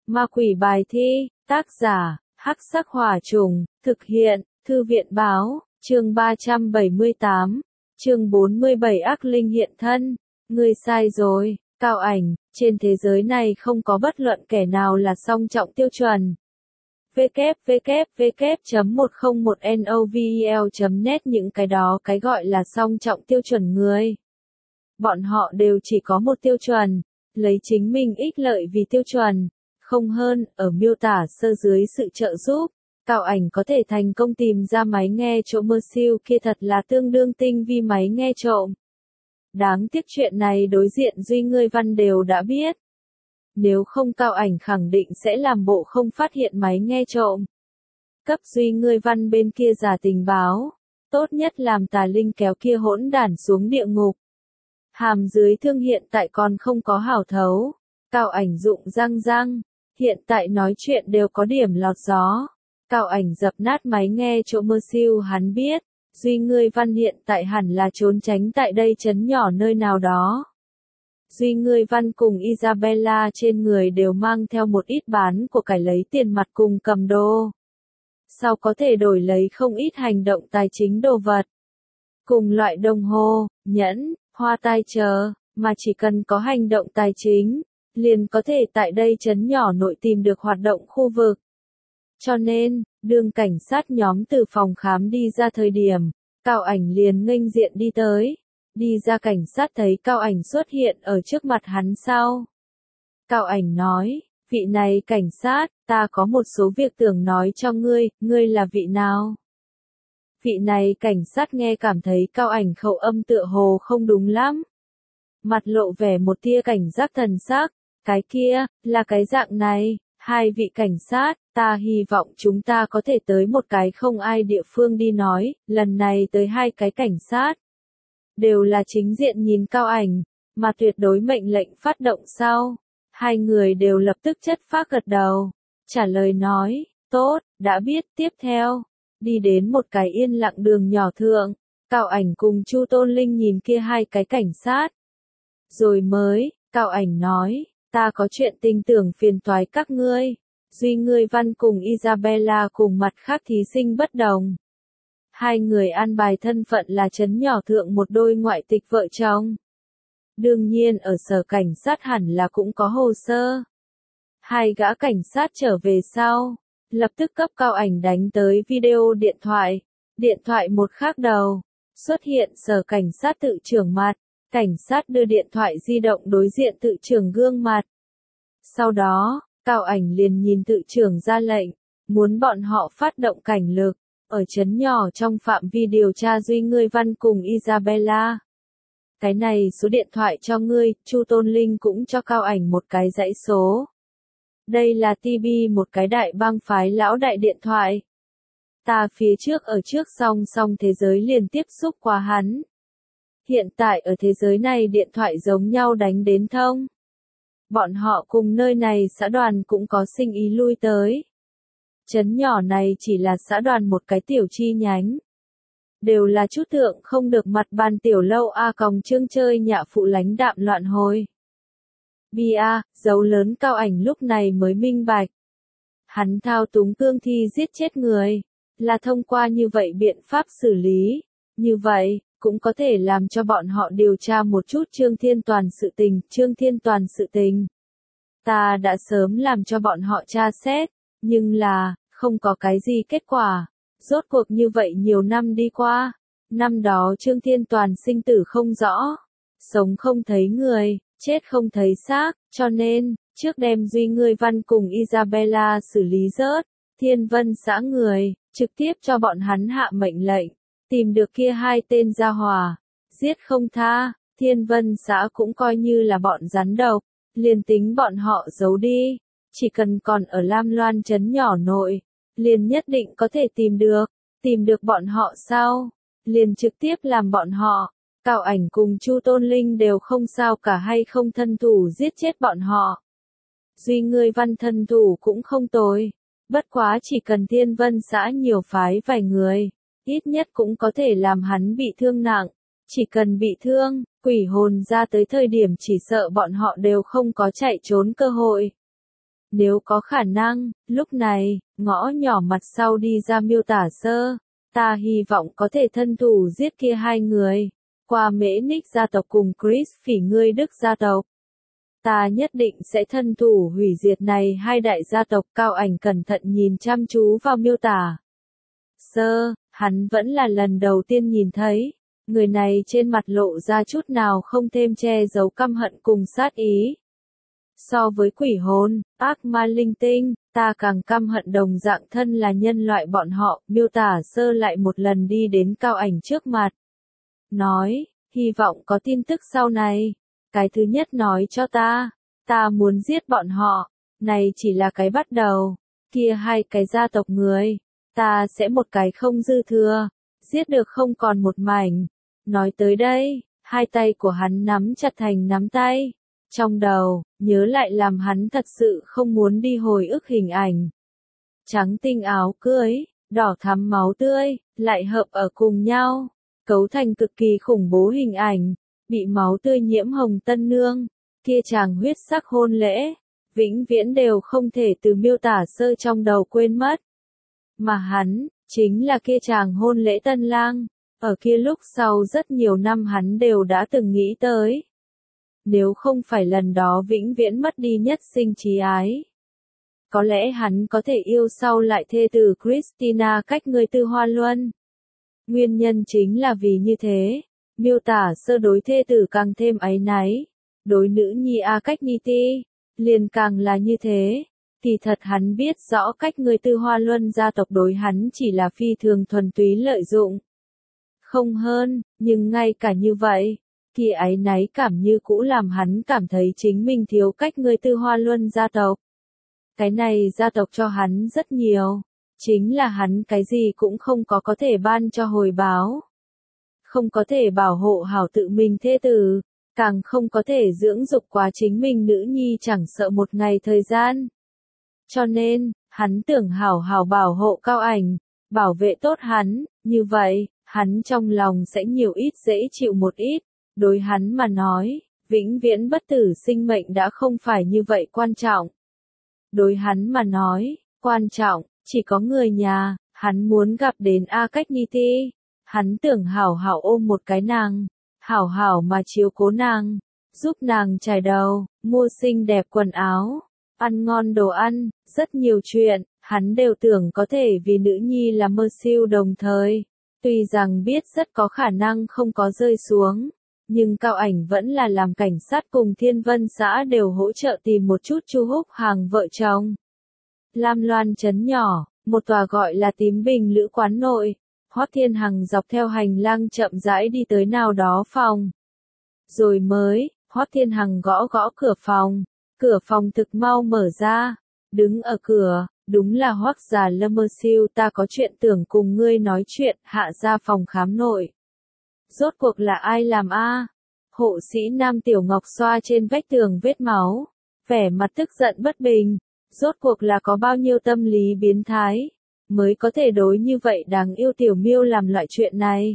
Ma quỷ bài thi, tác giả, Hắc Sắc Hỏa Trùng, thực hiện, Thư viện báo, chương 378, chương 47 ác linh hiện thân. Ngươi sai rồi, Cao Ảnh, trên thế giới này không có bất luận kẻ nào là song trọng tiêu chuẩn. www.101novel.net Những cái đó cái gọi là song trọng tiêu chuẩn người. Bọn họ đều chỉ có một tiêu chuẩn, lấy chính mình ích lợi vì tiêu chuẩn, không hơn. Ở miêu tả sơ dưới sự trợ giúp, Cao Ảnh có thể thành công tìm ra máy nghe trộm Mersill kia thật là tương đương tinh vi máy nghe trộm. Đáng tiếc chuyện này đối diện Duy Ngươi Văn đều đã biết. Nếu không Cao Ảnh khẳng định sẽ làm bộ không phát hiện máy nghe trộm. Cấp Duy Ngươi Văn bên kia giả tình báo, tốt nhất làm tà linh kéo kia hỗn đản xuống địa ngục. Hàm dưới thương hiện tại còn không có hảo thấu. Cao Ảnh dụng răng, hiện tại nói chuyện đều có điểm lọt gió. Cao Ảnh dập nát máy nghe trộm Mersill, hắn biết, Duy Ngươi Văn hiện tại hẳn là trốn tránh tại đây trấn nhỏ nơi nào đó. Duy Ngươi Văn cùng Isabella trên người đều mang theo một ít bán của cải lấy tiền mặt cùng cầm đô. Sau có thể đổi lấy không ít hành động tài chính đồ vật. Cùng loại đồng hồ, nhẫn, hoa tai chờ, mà chỉ cần có hành động tài chính, liền có thể tại đây trấn nhỏ nội tìm được hoạt động khu vực. Cho nên, đương cảnh sát nhóm từ phòng khám đi ra thời điểm, Cao Ảnh liền nghênh diện đi tới. Đi ra cảnh sát thấy Cao Ảnh xuất hiện ở trước mặt hắn sau. Cao Ảnh nói, vị này cảnh sát, ta có một số việc tưởng nói cho ngươi, ngươi là vị nào? Vị này cảnh sát nghe cảm thấy Cao Ảnh khẩu âm tựa hồ không đúng lắm. Mặt lộ vẻ một tia cảnh giác thần sắc, cái kia, là cái dạng này, hai vị cảnh sát, ta hy vọng chúng ta có thể tới một cái không ai địa phương đi nói, lần này tới hai cái cảnh sát. Đều là chính diện nhìn Cao Ảnh, mà tuyệt đối mệnh lệnh phát động sau. Hai người đều lập tức chất phác gật đầu, trả lời nói, tốt, đã biết. Tiếp theo, đi đến một cái yên lặng đường nhỏ thượng, Cao Ảnh cùng Chu Tôn Linh nhìn kia hai cái cảnh sát. Rồi mới, Cao Ảnh nói, ta có chuyện tình tưởng phiền toái các ngươi. Duy Ngươi Văn cùng Isabella cùng mặt khác thí sinh bất đồng. Hai người an bài thân phận là trấn nhỏ thượng một đôi ngoại tịch vợ chồng. Đương nhiên ở sở cảnh sát hẳn là cũng có hồ sơ. Hai gã cảnh sát trở về sau, lập tức cấp Cao Ảnh đánh tới video điện thoại. Điện thoại một khác đầu, xuất hiện sở cảnh sát tự trưởng mặt. Cảnh sát đưa điện thoại di động đối diện tự trưởng gương mặt. Sau đó, Cao Ảnh liền nhìn tự trưởng ra lệnh, muốn bọn họ phát động cảnh lực, ở trấn nhỏ trong phạm vi điều tra Duy Ngươi Văn cùng Isabella. Cái này số điện thoại cho ngươi, Chu Tôn Linh cũng cho Cao Ảnh một cái dãy số. Đây là TB, một cái đại bang phái lão đại điện thoại. Ta phía trước ở trước song thế giới liền tiếp xúc qua hắn. Hiện tại ở thế giới này điện thoại giống nhau đánh đến thông. Bọn họ cùng nơi này xã đoàn cũng có sinh ý lui tới. Trấn nhỏ này chỉ là xã đoàn một cái tiểu chi nhánh. Đều là chút thượng không được mặt bàn tiểu lâu còng chương chơi nhạ phụ lãnh đạm loạn hồi. Bia, dấu lớn Cao Ảnh lúc này mới minh bạch. Hắn thao túng cương thi giết chết người, là thông qua như vậy biện pháp xử lý. Như vậy, cũng có thể làm cho bọn họ điều tra một chút Trương Thiên Toàn sự tình. Ta đã sớm làm cho bọn họ tra xét, nhưng là, không có cái gì kết quả. Rốt cuộc như vậy nhiều năm đi qua, năm đó Trương Thiên Toàn sinh tử không rõ, sống không thấy người, chết không thấy xác, cho nên, trước đem Duy Ngươi Văn cùng Isabella xử lý rớt, Thiên Vân xã người, trực tiếp cho bọn hắn hạ mệnh lệnh, tìm được kia hai tên gia hỏa, giết không tha. Thiên Vân xã cũng coi như là bọn rắn độc, liền tính bọn họ giấu đi, chỉ cần còn ở Lam Loan trấn nhỏ nội, liền nhất định có thể tìm được bọn họ sau, liền trực tiếp làm bọn họ. Cao Ảnh cùng Chu Tôn Linh đều không sao cả hay không thân thủ giết chết bọn họ. Duy Ngươi Văn thân thủ cũng không tồi, bất quá chỉ cần Thiên Vân xã nhiều phái vài người, ít nhất cũng có thể làm hắn bị thương nặng. Chỉ cần bị thương, quỷ hồn ra tới thời điểm chỉ sợ bọn họ đều không có chạy trốn cơ hội. Nếu có khả năng, lúc này, ngõ nhỏ mặt sau đi ra Miêu Tả Sơ, ta hy vọng có thể thân thủ giết kia hai người, qua Mễ Ních gia tộc cùng Chris Phỉ ngươi Đức gia tộc. Ta nhất định sẽ thân thủ hủy diệt này hai đại gia tộc. Cao Ảnh cẩn thận nhìn chăm chú vào Miêu Tả Sơ, hắn vẫn là lần đầu tiên nhìn thấy. Người này trên mặt lộ ra chút nào không thêm che giấu căm hận cùng sát ý. So với quỷ hồn, ác ma linh tinh, ta càng căm hận đồng dạng thân là nhân loại bọn họ. Miêu Tả Sơ lại một lần đi đến Cao Ảnh trước mặt. Nói, hy vọng có tin tức sau này. Cái thứ nhất nói cho ta muốn giết bọn họ. Này chỉ là cái bắt đầu. Kia hai cái gia tộc người, ta sẽ một cái không dư thừa. Giết được không còn một mảnh. Nói tới đây, hai tay của hắn nắm chặt thành nắm tay. Trong đầu, nhớ lại làm hắn thật sự không muốn đi hồi ức hình ảnh. Trắng tinh áo cưới, đỏ thắm máu tươi, lại hợp ở cùng nhau, cấu thành cực kỳ khủng bố hình ảnh, bị máu tươi nhiễm hồng tân nương, kia chàng huyết sắc hôn lễ, vĩnh viễn đều không thể từ Miêu Tả Sơ trong đầu quên mất. Mà hắn, chính là kia chàng hôn lễ tân lang, ở kia lúc sau rất nhiều năm hắn đều đã từng nghĩ tới. Nếu không phải lần đó vĩnh viễn mất đi nhất sinh trí ái. Có lẽ hắn có thể yêu sau lại thê tử Christina cách người Tư Hoa Luân. Nguyên nhân chính là vì như thế, Miêu Tả Sơ đối thê tử càng thêm áy náy, đối nữ nhi A Cách Ni Ti, liền càng là như thế. Thì thật hắn biết rõ cách người Tư Hoa Luân gia tộc đối hắn chỉ là phi thường thuần túy lợi dụng. Không hơn, nhưng ngay cả như vậy, thì áy náy cảm như cũ làm hắn cảm thấy chính mình thiếu cách người Tư Hoa Luân gia tộc. Cái này gia tộc cho hắn rất nhiều, chính là hắn cái gì cũng không có thể ban cho hồi báo. Không có thể bảo hộ hảo tự mình thê tử, càng không có thể dưỡng dục quá chính mình nữ nhi chẳng sợ một ngày thời gian. Cho nên, hắn tưởng hảo hảo bảo hộ Cao Ảnh, bảo vệ tốt hắn, như vậy, hắn trong lòng sẽ nhiều ít dễ chịu một ít. Đối hắn mà nói, vĩnh viễn bất tử sinh mệnh đã không phải như vậy quan trọng. Đối hắn mà nói, quan trọng, chỉ có người nhà, hắn muốn gặp đến A Cách Ni Ti. Hắn tưởng hảo hảo ôm một cái nàng, hảo hảo mà chiếu cố nàng, giúp nàng chải đầu, mua xinh đẹp quần áo, ăn ngon đồ ăn, rất nhiều chuyện, hắn đều tưởng có thể vì nữ nhi là mơ siêu đồng thời. Tuy rằng biết rất có khả năng không có rơi xuống, nhưng Cao Ảnh vẫn là làm cảnh sát cùng Thiên Vân xã đều hỗ trợ tìm một chút Chu Húc Hàng vợ chồng. Lam Loan trấn nhỏ, một tòa gọi là Tím Bình lữ quán nội, Hoắc Thiên Hằng dọc theo hành lang chậm rãi đi tới nào đó phòng. Rồi mới, Hoắc Thiên Hằng gõ gõ cửa phòng thực mau mở ra, đứng ở cửa, đúng là Hoắc già Lâm Mơ Siêu, ta có chuyện tưởng cùng ngươi nói chuyện. Hạ ra phòng khám nội. Rốt cuộc là ai làm a? Hộ sĩ Nam Tiểu Ngọc xoa trên vách tường vết máu, vẻ mặt tức giận bất bình. Rốt cuộc là có bao nhiêu tâm lý biến thái, mới có thể đối như vậy đáng yêu Tiểu Miêu làm loại chuyện này.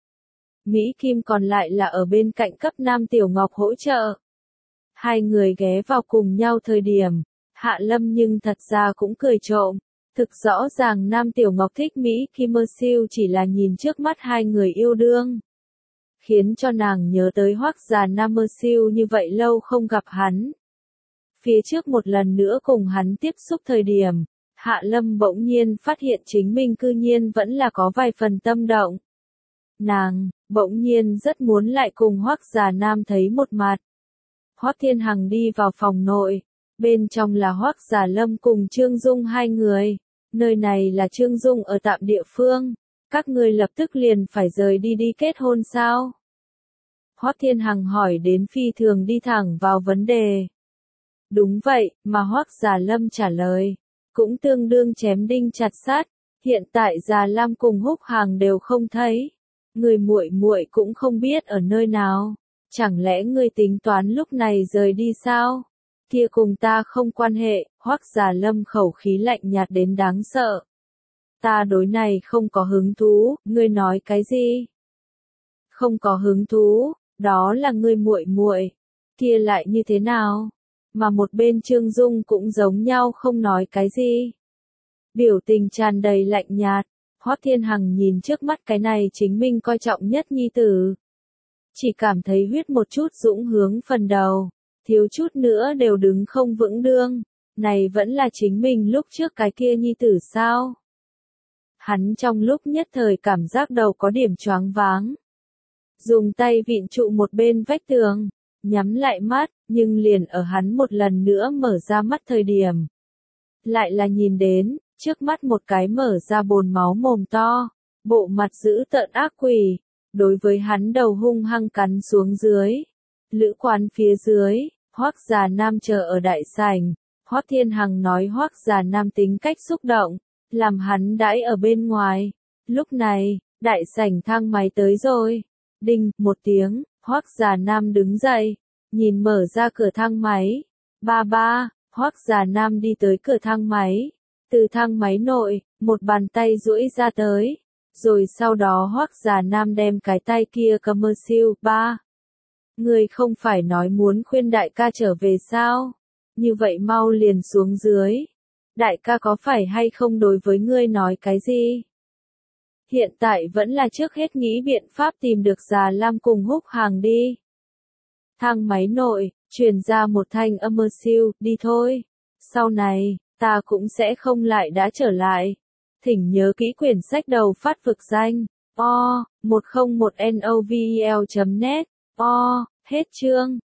Mỹ Kim còn lại là ở bên cạnh cấp Nam Tiểu Ngọc hỗ trợ. Hai người ghé vào cùng nhau thời điểm, Hạ Lâm nhưng thật ra cũng cười trộm. Thực rõ ràng Nam Tiểu Ngọc thích Mỹ Kim Mơ Siêu chỉ là nhìn trước mắt hai người yêu đương, khiến cho nàng nhớ tới Hoắc già Nam Mơ Siêu như vậy lâu không gặp hắn. Phía trước một lần nữa cùng hắn tiếp xúc thời điểm, Hạ Lâm bỗng nhiên phát hiện chính mình cư nhiên vẫn là có vài phần tâm động. Nàng, bỗng nhiên rất muốn lại cùng Hoắc già Nam thấy một mặt. Hoắc Thiên Hằng đi vào phòng nội, bên trong là Hoắc già Lâm cùng Trương Dung hai người. Nơi này là Trương Dung ở tạm địa phương. Các ngươi lập tức liền phải rời đi kết hôn sao? Hoắc Thiên Hằng hỏi đến phi thường đi thẳng vào vấn đề. Đúng vậy, mà Hoắc già Lâm trả lời, cũng tương đương chém đinh chặt sắt. Hiện tại già Lam cùng Húc Hàng đều không thấy, người muội muội cũng không biết ở nơi nào. Chẳng lẽ ngươi tính toán lúc này rời đi sao? Kia cùng ta không quan hệ. Hoắc già Lâm khẩu khí lạnh nhạt đến đáng sợ. Ta đối này không có hứng thú. Ngươi nói cái gì? Không có hứng thú, đó là ngươi muội muội. Kia lại như thế nào? mà một bên Trương Dung cũng giống nhau không nói cái gì. Biểu tình tràn đầy lạnh nhạt, Hoắc Thiên Hằng nhìn trước mắt cái này chính mình coi trọng nhất nhi tử. Chỉ cảm thấy huyết một chút dũng hướng phần đầu, thiếu chút nữa đều đứng không vững đương, này vẫn là chính mình lúc trước cái kia nhi tử sao? Hắn trong lúc nhất thời cảm giác đầu có điểm choáng váng. Dùng tay vịn trụ một bên vách tường, nhắm lại mắt, nhưng liền ở hắn một lần nữa mở ra mắt thời điểm. Lại là nhìn đến, trước mắt một cái mở ra bồn máu mồm to, bộ mặt dữ tợn ác quỷ, đối với hắn đầu hung hăng cắn xuống dưới. Lữ quán phía dưới, Hoắc Già Nam chờ ở đại sảnh, Hoắc Thiên Hằng nói Hoắc Già Nam tính cách xúc động, làm hắn đãi ở bên ngoài. Lúc này, đại sảnh thang máy tới rồi. Đinh, một tiếng, Hoắc Già Nam đứng dậy, nhìn mở ra cửa thang máy. Ba ba, Hoắc Già Nam đi tới cửa thang máy. Từ thang máy nội, một bàn tay duỗi ra tới. Rồi sau đó Hoắc Già Nam đem cái tay kia cầm mơ siêu. Ba, người không phải nói muốn khuyên đại ca trở về sao? Như vậy mau liền xuống dưới. Đại ca có phải hay không đối với ngươi nói cái gì? Hiện tại vẫn là trước hết nghĩ biện pháp tìm được Già Lam cùng Húc Hàng đi. Thang máy nội, truyền ra một thanh âm mơ siêu, đi thôi. Sau này, ta cũng sẽ không lại đã trở lại. Thỉnh nhớ kỹ quyển sách đầu phát vực danh. 101novel.net. Hết chương.